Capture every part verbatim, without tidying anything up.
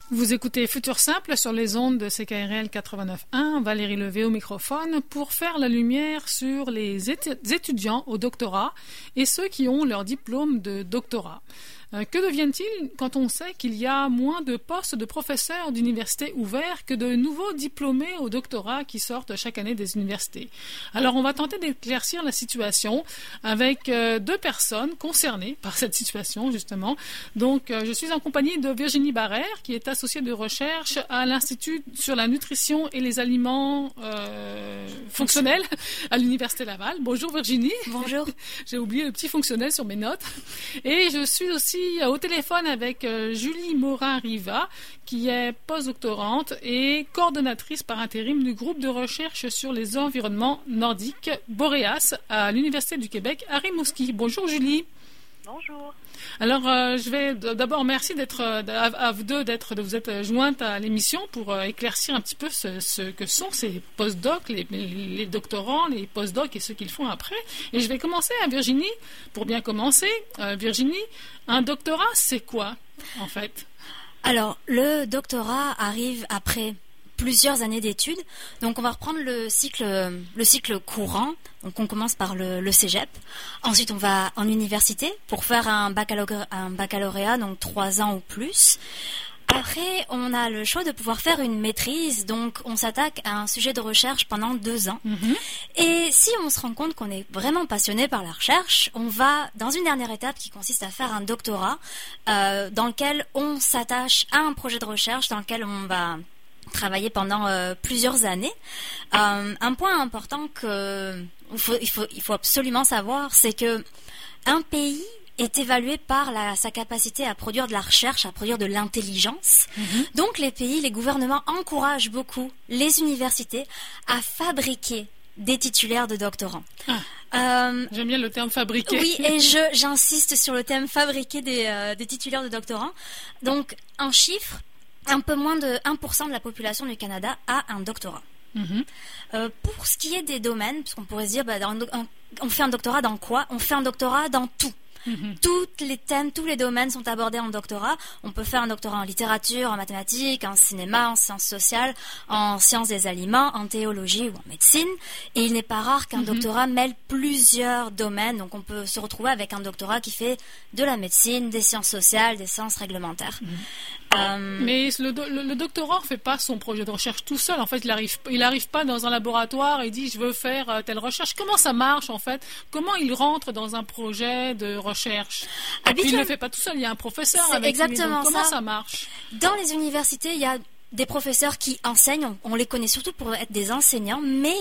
Vous écoutez Futur Simple sur les ondes de C K R L quatre-vingt-neuf point un, Valérie Levé au microphone, pour faire la lumière sur les étudiants au doctorat et ceux qui ont leur diplôme de doctorat. Euh, que deviennent-ils quand on sait qu'il y a moins de postes de professeurs d'université ouverts que de nouveaux diplômés au doctorat qui sortent chaque année des universités? Alors on va tenter d'éclaircir la situation avec euh, deux personnes concernées par cette situation justement. Donc euh, je suis en compagnie de Virginie Barrère, qui est associée de recherche à l'Institut sur la nutrition et les aliments euh, fonctionnels à l'Université Laval. Bonjour Virginie. Bonjour. J'ai oublié le petit fonctionnel sur mes notes. Et je suis aussi au téléphone avec euh, Julie Morin-Riva, qui est postdoctorante et coordonnatrice par intérim du groupe de recherche sur les environnements nordiques Boreas à l'Université du Québec à Rimouski. Bonjour Julie. Bonjour. Alors, euh, je vais d'abord merci d'être à, à vous deux d'être de vous être jointes à l'émission pour euh, éclaircir un petit peu ce, ce que sont ces postdocs, les, les doctorants, les postdocs et ce qu'ils font après. Et je vais commencer à Virginie pour bien commencer. Euh, Virginie, un doctorat, c'est quoi en fait? Alors, le doctorat arrive après plusieurs années d'études. Donc, on va reprendre le cycle, le cycle courant. Donc, on commence par le, le cégep. Ensuite, on va en université pour faire un baccalauréat, un baccalauréat, donc trois ans ou plus. Après, on a le choix de pouvoir faire une maîtrise. Donc, on s'attaque à un sujet de recherche pendant deux ans. Mm-hmm. Et si on se rend compte qu'on est vraiment passionné par la recherche, on va dans une dernière étape qui consiste à faire un doctorat euh, dans lequel on s'attache à un projet de recherche dans lequel on va travailler pendant euh, plusieurs années. Euh, un point important que il faut, il faut, il faut absolument savoir, c'est que un pays est évalué par la, sa capacité à produire de la recherche, à produire de l'intelligence. Mm-hmm. Donc les pays, les gouvernements encouragent beaucoup les universités à fabriquer des titulaires de doctorants. Ah. Euh, J'aime bien le terme fabriquer. Oui, et je j'insiste sur le terme fabriquer des, euh, des titulaires de doctorants. Donc en chiffres, un peu moins de un pour cent de la population du Canada a un doctorat. Mmh. Euh, pour ce qui est des domaines, parce qu'on pourrait se dire, bah, dans, un, on fait un doctorat dans quoi? On fait un doctorat dans tout. Mmh. Tous les thèmes, tous les domaines sont abordés en doctorat. On peut faire un doctorat en littérature, en mathématiques, en cinéma, en sciences sociales, en sciences des aliments, en théologie ou en médecine. Et il n'est pas rare qu'un mmh. doctorat mêle plusieurs domaines. Donc on peut se retrouver avec un doctorat qui fait de la médecine, des sciences sociales, des sciences réglementaires. Mmh. Euh... Mais le, le, le doctorant ne fait pas son projet de recherche tout seul. En fait, il n'arrive il arrive pas dans un laboratoire et dit « je veux faire euh, telle recherche ». Comment ça marche en fait? Comment il rentre dans un projet de recherche? Et puis il ne le fait pas tout seul, il y a un professeur c'est avec exactement lui. Comment ça. ça marche? Dans les universités, il y a des professeurs qui enseignent, on, on les connaît surtout pour être des enseignants, mais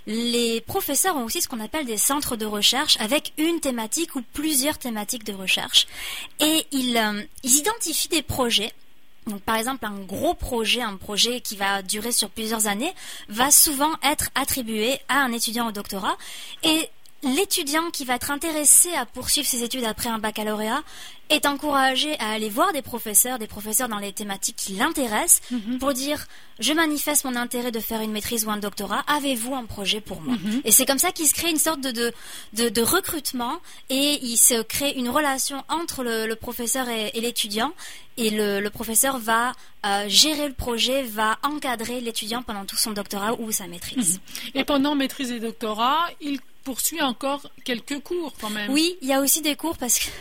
les professeurs ont aussi ce qu'on appelle des centres de recherche avec une thématique ou plusieurs thématiques de recherche. Et ils, euh, ils identifient des projets. Donc, par exemple, un gros projet, un projet qui va durer sur plusieurs années, va souvent être attribué à un étudiant au doctorat. Et l'étudiant qui va être intéressé à poursuivre ses études après un baccalauréat est encouragé à aller voir des professeurs, des professeurs dans les thématiques qui l'intéressent, mm-hmm. pour dire « je manifeste mon intérêt de faire une maîtrise ou un doctorat, avez-vous un projet pour moi mm-hmm. ?» Et c'est comme ça qu'il se crée une sorte de, de, de, de recrutement et il se crée une relation entre le, le professeur et, et l'étudiant. Et le, le professeur va euh, gérer le projet, va encadrer l'étudiant pendant tout son doctorat ou sa maîtrise. Et pendant maîtrise et doctorat, il poursuit encore quelques cours quand même. Oui, il y a aussi des cours parce que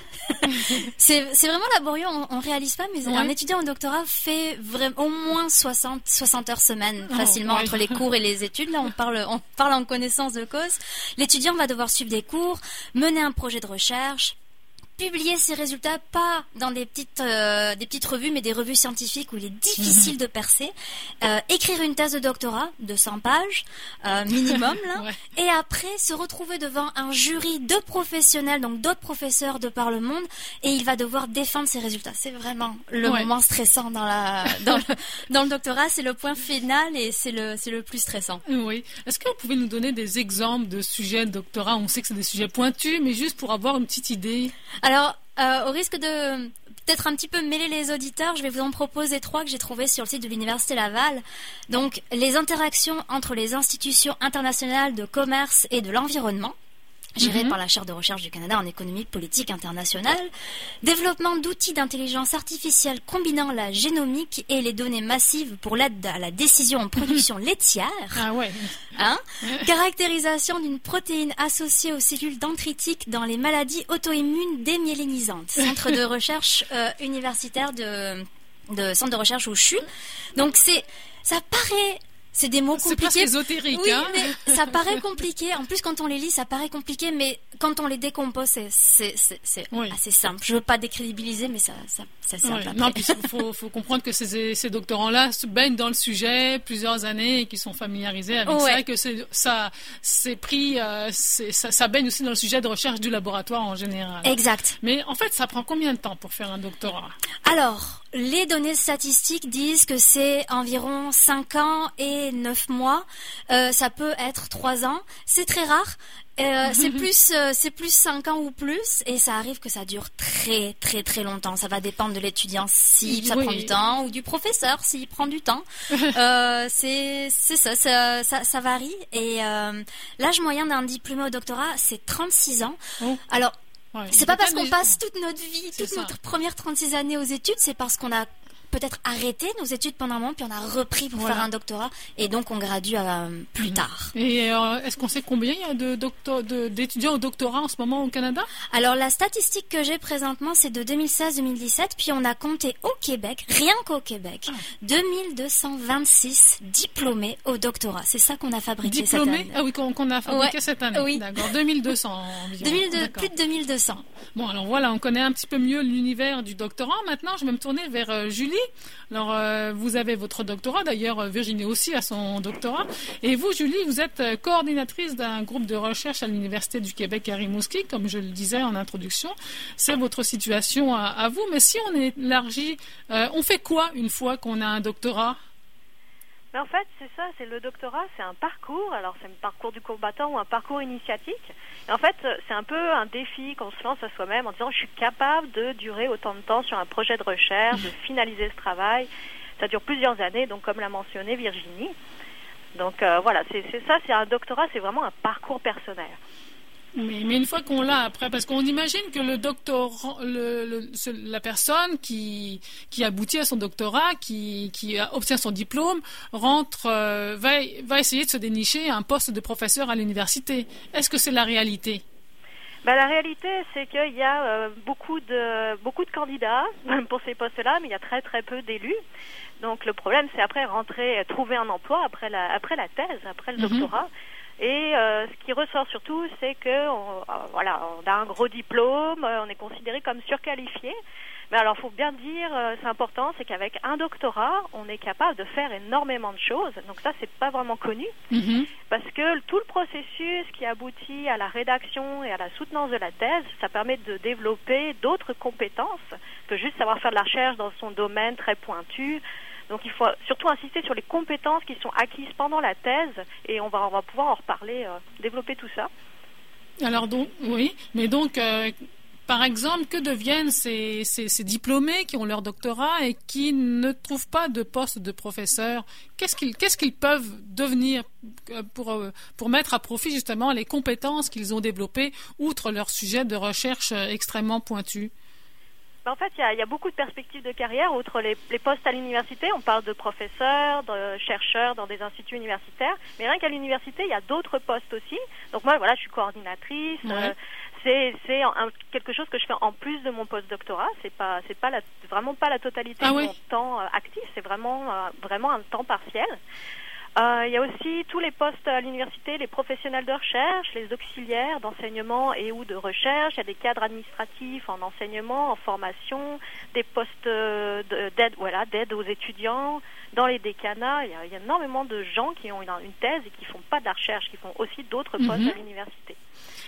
c'est, c'est vraiment laborieux, on ne réalise pas, mais ouais. Un étudiant au doctorat fait vraiment au moins soixante, soixante heures semaine facilement oh, ouais. entre les cours et les études. Là, on parle, on parle en connaissance de cause. L'étudiant va devoir suivre des cours, mener un projet de recherche, publier ses résultats, pas dans des petites, euh, des petites revues, mais des revues scientifiques où il est difficile mmh. de percer, euh, écrire une thèse de doctorat de cent pages, euh, minimum, là, ouais. et après se retrouver devant un jury de professionnels, donc d'autres professeurs de par le monde, et il va devoir défendre ses résultats. C'est vraiment le ouais. moment stressant dans, la, dans, le, dans le doctorat, c'est le point final et c'est le, c'est le plus stressant. Oui. Est-ce que vous pouvez nous donner des exemples de sujets de doctorat? On sait que c'est des sujets pointus, mais juste pour avoir une petite idée. Alors, euh, au risque de peut-être un petit peu mêler les auditeurs, je vais vous en proposer trois que j'ai trouvés sur le site de l'Université Laval. Donc, les interactions entre les institutions internationales de commerce et de l'environnement. géré Mhm. par la chaire de recherche du Canada en économie politique internationale. Développement d'outils d'intelligence artificielle combinant la génomique et les données massives pour l'aide à la décision en production laitière. Ah ouais. Hein? Caractérisation d'une protéine associée aux cellules dendritiques dans les maladies auto-immunes démyélinisantes. Centre de recherche euh, universitaire de, de centre de recherche au C H U. Donc c'est, ça paraît, c'est des mots C'est presque compliqués. ésotérique, Oui, hein. mais ça paraît compliqué. En plus, quand on les lit, ça paraît compliqué, mais quand on les décompose, c'est, c'est, c'est, c'est Oui. assez simple. Je veux pas décrédibiliser, mais ça, ça, ça c'est Ouais. simple. Non, après. puis il faut, faut comprendre que ces, ces doctorants-là se baignent dans le sujet plusieurs années et qui sont familiarisés avec Ouais. ça, et que c'est, ça, c'est pris, euh, c'est, ça, ça baigne aussi dans le sujet de recherche du laboratoire en général. Exact. Mais en fait, ça prend combien de temps pour faire un doctorat? Alors, les données statistiques disent que c'est environ cinq ans et neuf mois. Euh, ça peut être trois ans. C'est très rare. Euh, c'est plus, euh, c'est plus cinq ans ou plus, et ça arrive que ça dure très, très, très longtemps. Ça va dépendre de l'étudiant si ça Oui. prend du temps, ou du professeur s'il prend du temps. euh, c'est, c'est ça, ça, ça, ça varie. Et euh, l'âge moyen d'un diplômé au doctorat, c'est trente-six ans. Oh. Alors, Ouais. c'est pas parce qu'on Peut-être passe toute notre vie, C'est toute ça. notre première trente-six années aux études, c'est parce qu'on a peut-être arrêté nos études pendant un moment, puis on a repris pour Voilà. faire un doctorat, et donc on gradue euh, plus tard. Et euh, est-ce qu'on sait combien il y a de docto- de, d'étudiants au doctorat en ce moment au Canada? Alors la statistique que j'ai présentement, c'est de deux mille seize deux mille dix-sept, puis on a compté au Québec, rien qu'au Québec, Ah. deux mille deux cent vingt-six diplômés au doctorat. C'est ça qu'on a fabriqué Diplômés? cette année. Ah oui, qu'on, qu'on a fabriqué Ouais. cette année. Oui. D'accord. deux mille deux cents environ. deux mille deux, D'accord. plus de deux mille deux cents. Bon, alors voilà, on connaît un petit peu mieux l'univers du doctorat. Maintenant, je vais me tourner vers euh, Julie. Alors, euh, vous avez votre doctorat. D'ailleurs, euh, Virginie aussi a son doctorat. Et vous, Julie, vous êtes euh, coordinatrice d'un groupe de recherche à l'Université du Québec à Rimouski, comme je le disais en introduction. C'est votre situation à, à vous. Mais si on élargit, euh, on fait quoi une fois qu'on a un doctorat? Mais en fait, c'est ça, c'est le doctorat, c'est un parcours. Alors, c'est un parcours du combattant ou un parcours initiatique. Et en fait, c'est un peu un défi qu'on se lance à soi-même en disant je suis capable de durer autant de temps sur un projet de recherche, de finaliser ce travail. Ça dure plusieurs années, donc comme l'a mentionné Virginie. Donc euh, voilà, c'est, c'est ça, c'est un doctorat, c'est vraiment un parcours personnel. Mais, mais une fois qu'on l'a après, parce qu'on imagine que le doctorant, le, le- ce- la personne qui, qui aboutit à son doctorat, qui, qui a- obtient son diplôme, rentre, euh, va, va essayer de se dénicher un poste de professeur à l'université. Est-ce que c'est la réalité? Ben, la réalité, c'est qu'il y a euh, beaucoup de beaucoup de candidats pour ces postes-là, mais il y a très très peu d'élus. Donc le problème, c'est après rentrer, trouver un emploi après la après la thèse, après le Mhm. doctorat. Et euh, ce qui ressort surtout, c'est que on, euh, voilà, on a un gros diplôme, euh, on est considéré comme surqualifié. Mais alors, faut bien dire, euh, c'est important, c'est qu'avec un doctorat, on est capable de faire énormément de choses. Donc ça, c'est pas vraiment connu, Mhm. parce que tout le processus qui aboutit à la rédaction et à la soutenance de la thèse, ça permet de développer d'autres compétences que juste savoir faire de la recherche dans son domaine très pointu. Donc il faut surtout insister sur les compétences qui sont acquises pendant la thèse, et on va, on va pouvoir en reparler, euh, développer tout ça. Alors donc, oui, mais donc, euh, par exemple, que deviennent ces, ces, ces diplômés qui ont leur doctorat et qui ne trouvent pas de poste de professeur? Qu'est-ce qu'ils, qu'est-ce qu'ils peuvent devenir euh, pour, euh, pour mettre à profit justement les compétences qu'ils ont développées, outre leur sujet de recherche euh, extrêmement pointu? Ben, en fait, il y a, il y a beaucoup de perspectives de carrière, outre les, les postes à l'université. On parle de professeurs, de chercheurs dans des instituts universitaires, mais rien qu'à l'université, il y a d'autres postes aussi. Donc moi, voilà, je suis coordinatrice. Ouais. Euh, c'est c'est un- quelque chose que je fais en plus de mon post-doctorat. C'est pas c'est pas la, vraiment pas la totalité Ah de oui. mon temps euh, actif. C'est vraiment euh, vraiment un temps partiel. Euh, il y a aussi tous les postes à l'université, les professionnels de recherche, les auxiliaires d'enseignement et ou de recherche. Il y a des cadres administratifs en enseignement, en formation, des postes euh, de- d'aide, voilà, d'aide aux étudiants, dans les décanats. Il y a, il y a énormément de gens qui ont une, une thèse et qui font pas de la recherche, qui font aussi d'autres postes Mhm. à l'université.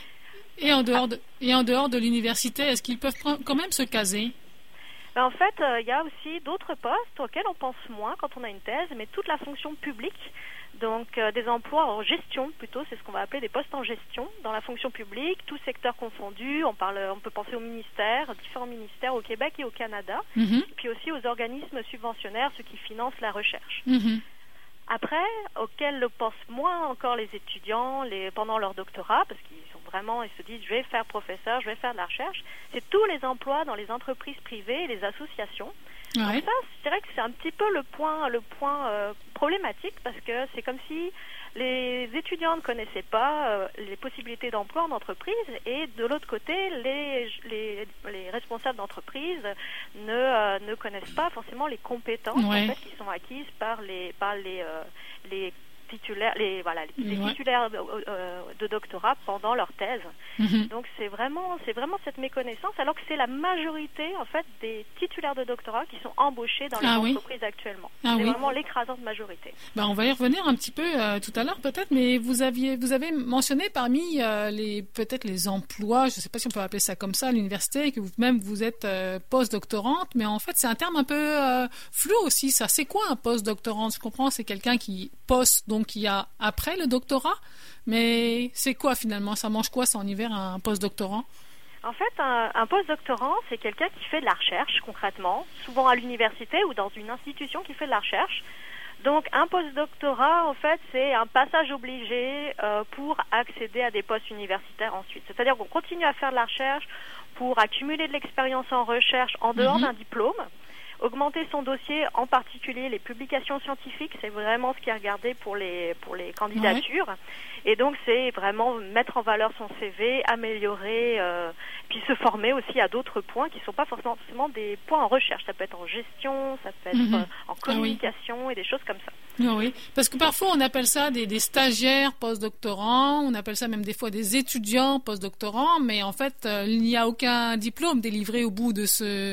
Et en dehors de, et en dehors de l'université, est-ce qu'ils peuvent pre- quand même se caser? Ben, en fait, euh, il y a aussi d'autres postes auxquels on pense moins quand on a une thèse, mais toute la fonction publique, donc euh, des emplois en gestion plutôt, c'est ce qu'on va appeler des postes en gestion dans la fonction publique, tous secteurs confondus. On parle, on peut penser aux ministères, différents ministères au Québec et au Canada, Mhm. puis aussi aux organismes subventionnaires, ceux qui financent la recherche. Mhm. Après, auquel le pensent moins encore les étudiants les, pendant leur doctorat, parce qu'ils sont vraiment, ils se disent, je vais faire professeur, je vais faire de la recherche, c'est tous les emplois dans les entreprises privées et les associations. Ouais. Donc ça, je dirais que c'est un petit peu le point, le point euh, problématique, parce que c'est comme si les étudiants ne connaissaient pas euh, les possibilités d'emploi en entreprise, et de l'autre côté, les, les, les responsables d'entreprise ne, euh, ne connaissent pas forcément les compétences ouais. en fait, qui sont acquises par les, par les, euh, les titulaires, les, voilà, les ouais. titulaires de, euh, de doctorat pendant leur thèse. Mm-hmm. Donc c'est vraiment, c'est vraiment cette méconnaissance, alors que c'est la majorité en fait des titulaires de doctorat qui sont embauchés dans les ah, entreprises oui. actuellement. Ah, c'est oui. vraiment l'écrasante majorité. Ben, on va y revenir un petit peu euh, tout à l'heure peut-être, mais vous aviez, vous avez mentionné parmi euh, les peut-être les emplois, je ne sais pas si on peut appeler ça comme ça à l'université, que vous-même vous êtes euh, post-doctorante, mais en fait c'est un terme un peu euh, flou aussi. Ça, c'est quoi un post-doctorant? Je comprends, c'est quelqu'un qui post donc Donc, il y a après le doctorat, mais c'est quoi finalement? Ça mange quoi, ça, en hiver, un post-doctorant? En fait, un, un post-doctorant, c'est quelqu'un qui fait de la recherche, concrètement, souvent à l'université ou dans une institution qui fait de la recherche. Donc, un post-doctorat, en fait, c'est un passage obligé euh, pour accéder à des postes universitaires ensuite. C'est-à-dire qu'on continue à faire de la recherche pour accumuler de l'expérience en recherche en dehors mm-hmm. d'un diplôme. Augmenter son dossier, en particulier les publications scientifiques, c'est vraiment ce qui est regardé pour les pour les candidatures. Ouais. Et donc c'est vraiment mettre en valeur son C V, améliorer, euh, puis se former aussi à d'autres points qui ne sont pas forcément des points en recherche. Ça peut être en gestion, ça peut être mm-hmm. en communication ah oui. et des choses comme ça. Ah oui, parce que parfois on appelle ça des, des stagiaires post-doctorants, on appelle ça même des fois des étudiants post-doctorants, mais en fait euh, il n'y a aucun diplôme délivré au bout de ce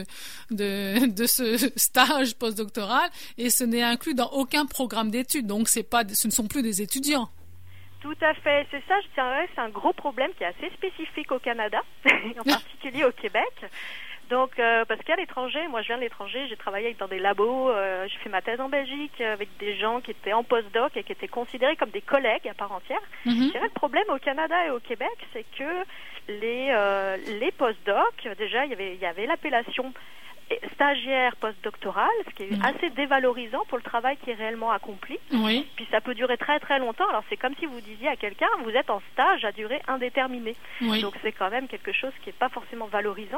de, de ce stage post-doctoral, et ce n'est inclus dans aucun programme d'études, donc c'est pas, ce ne sont plus des étudiants. Tout à fait, c'est ça, je dirais, c'est un gros problème qui est assez spécifique au Canada, en particulier au Québec. Donc, euh, parce qu'à l'étranger, moi je viens de l'étranger, j'ai travaillé dans des labos, euh, j'ai fait ma thèse en Belgique avec des gens qui étaient en postdoc et qui étaient considérés comme des collègues à part entière. Mm-hmm. Je dirais, le problème au Canada et au Québec, c'est que les, euh, les postdocs, déjà il y avait, il y avait l'appellation stagiaire postdoctoral, ce qui est mmh. assez dévalorisant pour le travail qui est réellement accompli. Oui. Puis ça peut durer très très longtemps. Alors c'est comme si vous disiez à quelqu'un, vous êtes en stage à durée indéterminée. Oui. Donc c'est quand même quelque chose qui n'est pas forcément valorisant.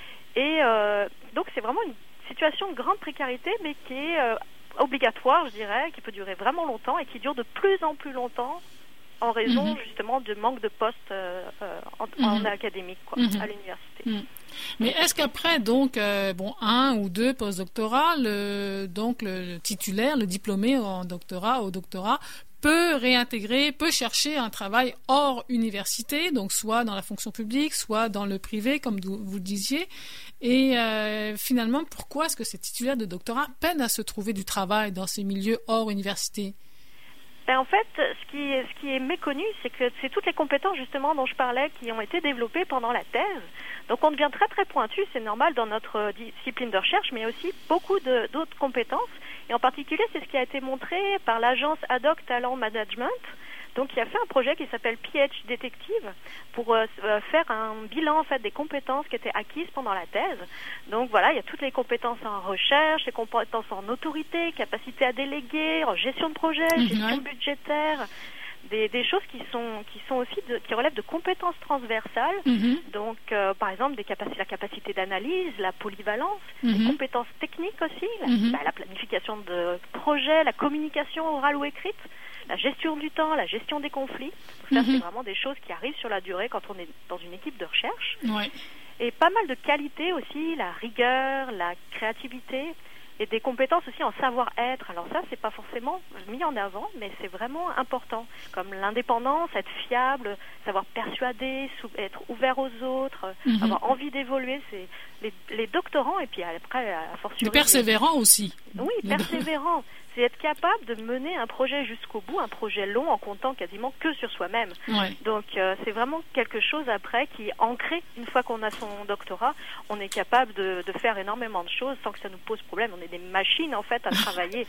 Et euh, donc c'est vraiment une situation de grande précarité, mais qui est euh, obligatoire, je dirais, qui peut durer vraiment longtemps et qui dure de plus en plus longtemps en raison mmh. justement du manque de postes euh, en, mmh. en académique, quoi, mmh. à l'université. Mmh. Mais est-ce qu'après, donc, euh, bon, un ou deux postdoctorats, le, donc le, le titulaire, le diplômé en doctorat, au doctorat, peut réintégrer, peut chercher un travail hors université, donc soit dans la fonction publique, soit dans le privé, comme vous le disiez. Et euh, finalement, pourquoi est-ce que ces titulaires de doctorat peinent à se trouver du travail dans ces milieux hors université? Ben en fait, ce qui, est, ce qui est méconnu, c'est que c'est toutes les compétences justement dont je parlais qui ont été développées pendant la thèse. Donc on devient très très pointu, c'est normal dans notre discipline de recherche, mais aussi beaucoup de, d'autres compétences. Et en particulier, c'est ce qui a été montré par l'agence Ad Hoc Talent Management, donc qui a fait un projet qui s'appelle P H Detective pour euh, faire un bilan en fait des compétences qui étaient acquises pendant la thèse. Donc voilà, il y a toutes les compétences en recherche, les compétences en autorité, capacité à déléguer, en gestion de projet, mmh, gestion ouais. budgétaire, des, des choses qui sont qui sont aussi de, qui relèvent de compétences transversales. Mmh. Donc euh, par exemple des capacités, la capacité d'analyse, la polyvalence, mmh. les compétences techniques aussi, la, mmh. bah, la planification de projet, la communication orale ou écrite, la gestion du temps, la gestion des conflits. Tout ça, mm-hmm. c'est vraiment des choses qui arrivent sur la durée quand on est dans une équipe de recherche. Ouais. Et pas mal de qualités aussi, la rigueur, la créativité et des compétences aussi en savoir-être. Alors ça, c'est pas forcément mis en avant, mais c'est vraiment important. Comme l'indépendance, être fiable, savoir persuader, être ouvert aux autres, mm-hmm. avoir envie d'évoluer. C'est les, les doctorants et puis après, à fortiori... Les persévérants les... aussi. Oui, persévérants. C'est être capable de mener un projet jusqu'au bout, un projet long en comptant quasiment que sur soi-même. Ouais. Donc euh, c'est vraiment quelque chose après qui est ancré. Une fois qu'on a son doctorat, on est capable de, de faire énormément de choses sans que ça nous pose problème. On est des machines en fait à travailler.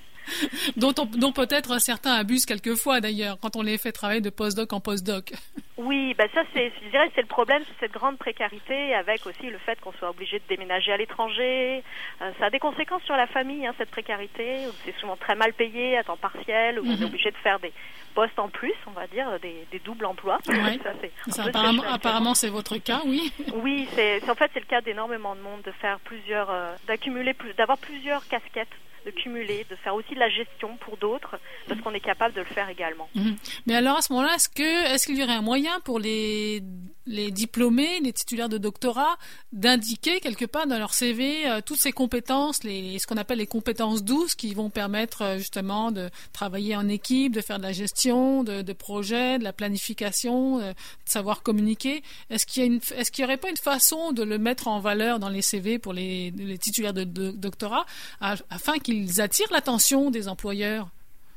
dont, on, dont peut-être certains abusent quelquefois d'ailleurs quand on les fait travailler de postdoc en postdoc. Oui, ben ça c'est, je dirais, c'est le problème, c'est cette grande précarité, avec aussi le fait qu'on soit obligé de déménager à l'étranger. Euh, ça a des conséquences sur la famille, hein, cette précarité. C'est souvent très mal payé, à temps partiel, où mm-hmm. on est obligé de faire des postes en plus, on va dire, des, des doubles emplois. Oui. ça, c'est ça, apparemment, apparemment, c'est votre cas, oui. Oui, c'est, c'est en fait c'est le cas d'énormément de monde de faire plusieurs, euh, d'accumuler plus, d'avoir plusieurs casquettes, de cumuler, de faire aussi de la gestion pour d'autres, parce qu'on est capable de le faire également. Mmh. Mais alors à ce moment-là, est-ce que est-ce qu'il y aurait un moyen pour les les diplômés, les titulaires de doctorat, d'indiquer quelque part dans leur C V euh, toutes ces compétences, les ce qu'on appelle les compétences douces, qui vont permettre euh, justement de travailler en équipe, de faire de la gestion, de, de projets, de la planification, euh, de savoir communiquer. Est-ce qu'il y a une est-ce qu'il y aurait pas une façon de le mettre en valeur dans les C V pour les, les titulaires de, de doctorat, à, afin qu'ils attirent l'attention des employeurs?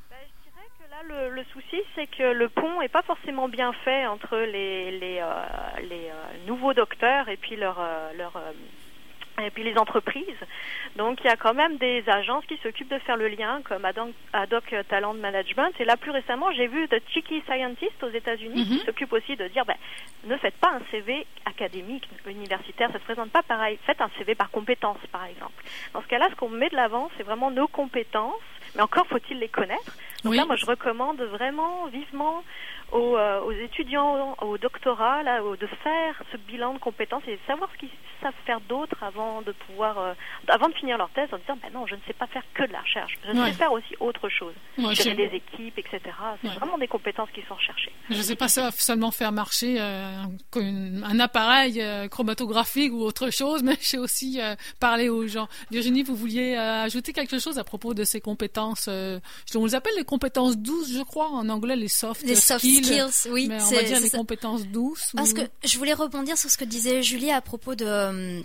Le, le souci, c'est que le pont est pas forcément bien fait entre les les, euh, les euh, nouveaux docteurs et puis leur euh, leur euh, et puis les entreprises. Donc il y a quand même des agences qui s'occupent de faire le lien, comme Ad hoc Talent Management. Et là, plus récemment, j'ai vu The Cheeky Scientist aux États-Unis mm-hmm. qui s'occupe aussi de dire, ben, ne faites pas un C V académique, universitaire, ça se présente pas pareil. Faites un C V par compétences, par exemple. Dans ce cas-là, ce qu'on met de l'avant, c'est vraiment nos compétences, mais encore faut-il les connaître. Donc oui. Là, moi, je recommande vraiment vivement aux, euh, aux étudiants, au doctorat, là, au, de faire ce bilan de compétences et de savoir ce qu'ils savent faire d'autre avant de pouvoir, euh, avant de finir leur thèse, en disant, ben non, je ne sais pas faire que de la recherche, je ouais. sais faire aussi autre chose, ouais, gérer des équipes, et cetera. C'est ouais. vraiment des compétences qui sont recherchées. Je ne sais pas seulement faire marcher euh, un, un appareil euh, chromatographique ou autre chose, mais je sais aussi euh, parler aux gens. Virginie, vous vouliez euh, ajouter quelque chose à propos de ces compétences euh, on les appelle les compétences douces, je crois, en anglais, les soft les soft skills, skills, oui. Mais on va dire les ça. compétences douces. Parce ou... que je voulais rebondir sur ce que disait Julie à propos de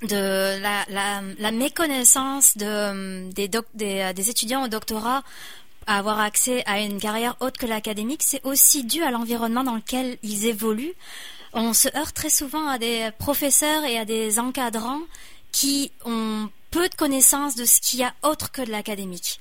de la, la, la méconnaissance de, des, doc, des, des étudiants au doctorat à avoir accès à une carrière autre que l'académique. C'est aussi dû à l'environnement dans lequel ils évoluent. On se heurte très souvent à des professeurs et à des encadrants qui ont peu de connaissances de ce qu'il y a autre que de l'académique.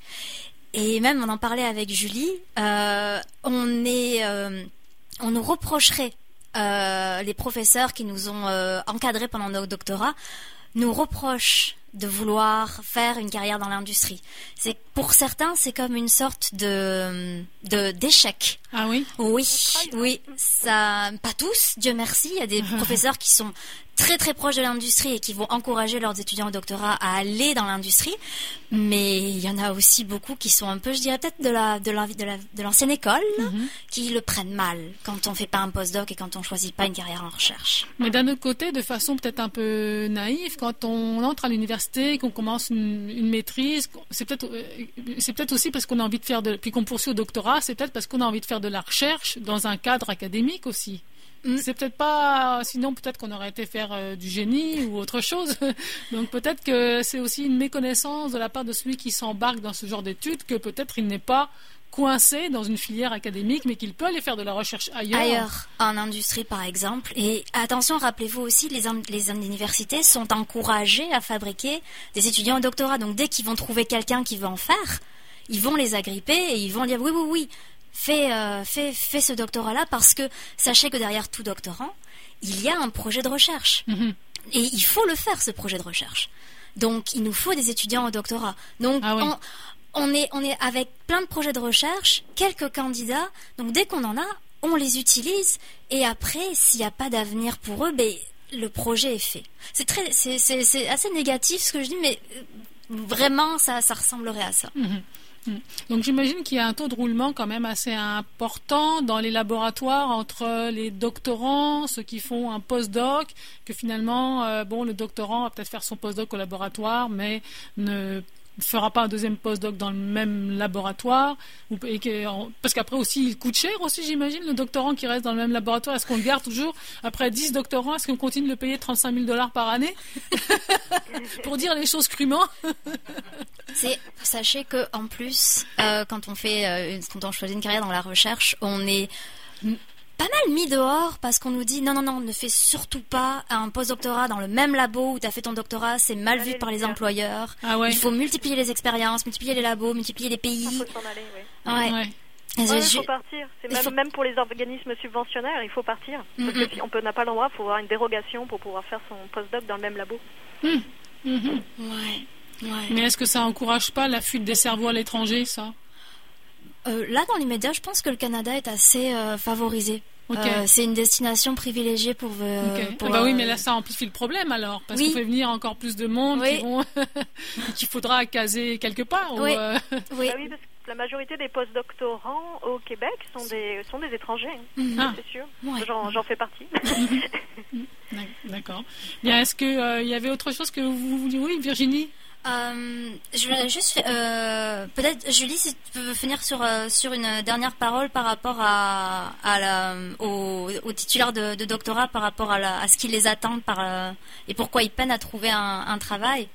Et même, on en parlait avec Julie, euh, on est, euh, on nous reprocherait, euh, les professeurs qui nous ont euh, encadrés pendant notre doctorat, nous reprochent de vouloir faire une carrière dans l'industrie. C'est, pour certains, c'est comme une sorte de, de d'échec. Ah oui? Oui, oui. Ça, pas tous, Dieu merci. Il y a des professeurs qui sont très très proches de l'industrie et qui vont encourager leurs étudiants au doctorat à aller dans l'industrie. Mais il y en a aussi beaucoup qui sont un peu, je dirais peut-être de la de la de, la, de l'ancienne école, mm-hmm. qui le prennent mal quand on fait pas un postdoc et quand on choisit pas une carrière en recherche. Mais d'un autre côté, de façon peut-être un peu naïve, quand on entre à l'université, qu'on commence une, une maîtrise, c'est peut-être c'est peut-être aussi parce qu'on a envie de faire de, puis qu'on poursuit au doctorat, c'est peut-être parce qu'on a envie de faire de la recherche dans un cadre académique aussi. Mm. C'est peut-être pas, sinon peut-être qu'on aurait été faire euh, du génie ou autre chose. Donc peut-être que c'est aussi une méconnaissance de la part de celui qui s'embarque dans ce genre d'études, que peut-être il n'est pas coincé dans une filière académique, mais qu'il peut aller faire de la recherche ailleurs. Ailleurs, en industrie par exemple. Et attention, rappelez-vous aussi, les, les universités sont encouragées à fabriquer des étudiants au doctorat. Donc dès qu'ils vont trouver quelqu'un qui veut en faire, ils vont les agripper et ils vont dire oui, oui, oui. Fais, euh, fais, fais ce doctorat-là, parce que sachez que derrière tout doctorant, il y a un projet de recherche. Mm-hmm. Et il faut le faire, ce projet de recherche. Donc, il nous faut des étudiants au doctorat. Donc, ah oui. on, on, est, on est avec plein de projets de recherche, quelques candidats. Donc, dès qu'on en a, on les utilise. Et après, s'il n'y a pas d'avenir pour eux, ben, le projet est fait. C'est, très, c'est, c'est, c'est assez négatif ce que je dis, mais vraiment, ça, ça ressemblerait à ça. Mm-hmm. Donc j'imagine qu'il y a un taux de roulement quand même assez important dans les laboratoires entre les doctorants, ceux qui font un postdoc, que finalement, euh, bon, le doctorant va peut-être faire son postdoc au laboratoire, mais ne fera pas un deuxième postdoc dans le même laboratoire, et que, parce qu'après aussi il coûte cher aussi, j'imagine, le doctorant qui reste dans le même laboratoire. Est-ce qu'on le garde toujours après dix doctorants? Est-ce qu'on continue de le payer trente-cinq mille dollars par année? Pour dire les choses crûment. C'est, sachez que en plus, euh, quand on fait, euh, quand on choisit une carrière dans la recherche, on est pas mal mis dehors parce qu'on nous dit non, non, non, ne fais surtout pas un postdoctorat dans le même labo où tu as fait ton doctorat, c'est mal vu par les employeurs. Ah ouais. Il faut multiplier les expériences, multiplier les labos, multiplier les pays. Il faut s'en aller, oui. Ouais. Ouais. Il ouais, faut partir. C'est même, faut... même pour les organismes subventionnaires, il faut partir. Mm-hmm. Parce que si on peut, n'a pas le droit, il faut avoir une dérogation pour pouvoir faire son postdoc dans le même labo. Mm. Mm-hmm. Ouais. Ouais. Mais est-ce que ça encourage pas la fuite des cerveaux à l'étranger, ça euh, Là, dans l'immédiat, je pense que le Canada est assez euh, favorisé. Okay. Euh, c'est une destination privilégiée pour. Euh, okay. pour ah bah euh... oui, mais là ça amplifie le problème alors, parce oui. qu'on fait venir encore plus de monde oui. qui vont qu'il faudra caser quelque part. Oui. Ou euh... oui. Bah oui, parce que la majorité des postdoctorants au Québec sont des sont des étrangers, mm-hmm. ah. c'est sûr. Ouais. J'en, j'en fais partie. D'accord. Bien, est-ce que il euh, y avait autre chose que vous vouliez? Oui, Virginie. Euh, je voulais juste, euh, peut-être, Julie, si tu peux finir sur euh, sur une dernière parole par rapport à, à la, aux, aux titulaires de, de doctorat, par rapport à, la, à ce qui les attend par, euh, et pourquoi ils peinent à trouver un, un travail.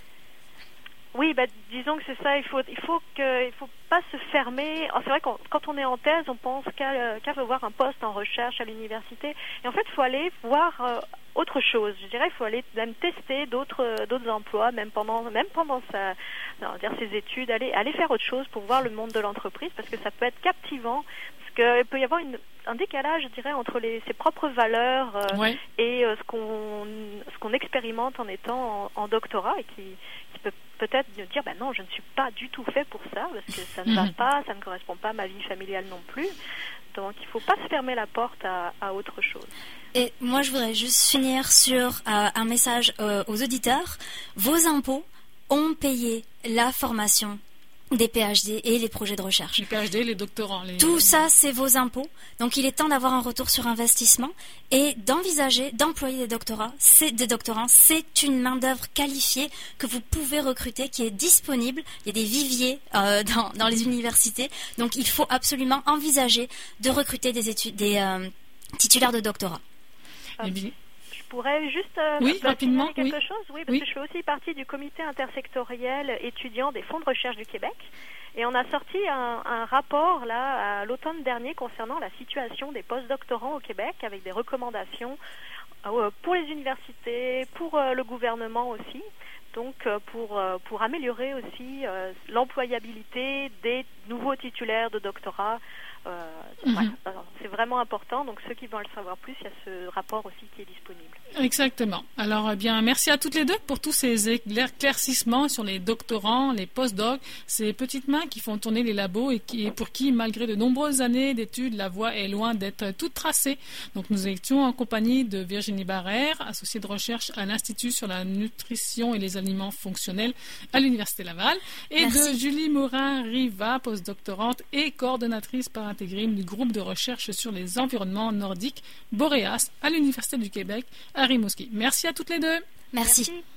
Oui, bah, disons que c'est ça. Il faut, il faut que, il faut pas se fermer. C'est vrai qu'on, quand on est en thèse, on pense qu'à, qu'à avoir un poste en recherche à l'université. Et en fait, il faut aller voir euh, autre chose. Je dirais, il faut aller même tester d'autres, d'autres emplois, même pendant, même pendant sa, non, dire ses études, aller, aller faire autre chose pour voir le monde de l'entreprise, parce que ça peut être captivant. Qu'il peut y avoir une, un décalage, je dirais, entre les, ses propres valeurs euh, ouais. et euh, ce qu'on, ce qu'on expérimente en étant en, en doctorat, et qui, qui peut peut-être dire, ben non, je ne suis pas du tout fait pour ça, parce que ça ne mm-hmm. va pas, ça ne correspond pas à ma vie familiale non plus. Donc, il ne faut pas se fermer la porte à, à autre chose. Et moi, je voudrais juste finir sur euh, un message euh, aux auditeurs. Vos impôts ont payé la formation des P H D et les projets de recherche. Les P H D, les doctorants. Les... Tout ça, c'est vos impôts. Donc, il est temps d'avoir un retour sur investissement et d'envisager d'employer des doctorats. C'est des doctorants. C'est une main-d'œuvre qualifiée que vous pouvez recruter, qui est disponible. Il y a des viviers euh, dans, dans les universités. Donc, il faut absolument envisager de recruter des, études, des euh, titulaires de doctorat. Eh bien... Je pourrais juste euh, oui, rapidement, quelque oui. chose, oui, parce oui. que je fais aussi partie du comité intersectoriel étudiant des fonds de recherche du Québec, et on a sorti un, un rapport là à l'automne dernier concernant la situation des postdoctorants au Québec, avec des recommandations euh, pour les universités, pour euh, le gouvernement aussi. Donc euh, pour euh, pour améliorer aussi euh, l'employabilité des nouveaux titulaires de doctorat. Euh, mm-hmm. voilà. Alors, c'est vraiment important. Donc ceux qui veulent le savoir plus, il y a ce rapport aussi qui est disponible. Exactement. Alors eh bien, merci à toutes les deux pour tous ces éclaircissements sur les doctorants, les post-docs, ces petites mains qui font tourner les labos et qui, pour qui, malgré de nombreuses années d'études, la voie est loin d'être toute tracée. Donc nous étions en compagnie de Virginie Barrère, associée de recherche à l'Institut sur la nutrition et les aliments fonctionnels à l'Université Laval, et merci. De Julie Morin-Riva, postdoctorante et coordonnatrice par intérim du groupe de recherche sur les environnements nordiques Boreas à l'Université du Québec à Rimouski. Merci à toutes les deux. Merci. Merci.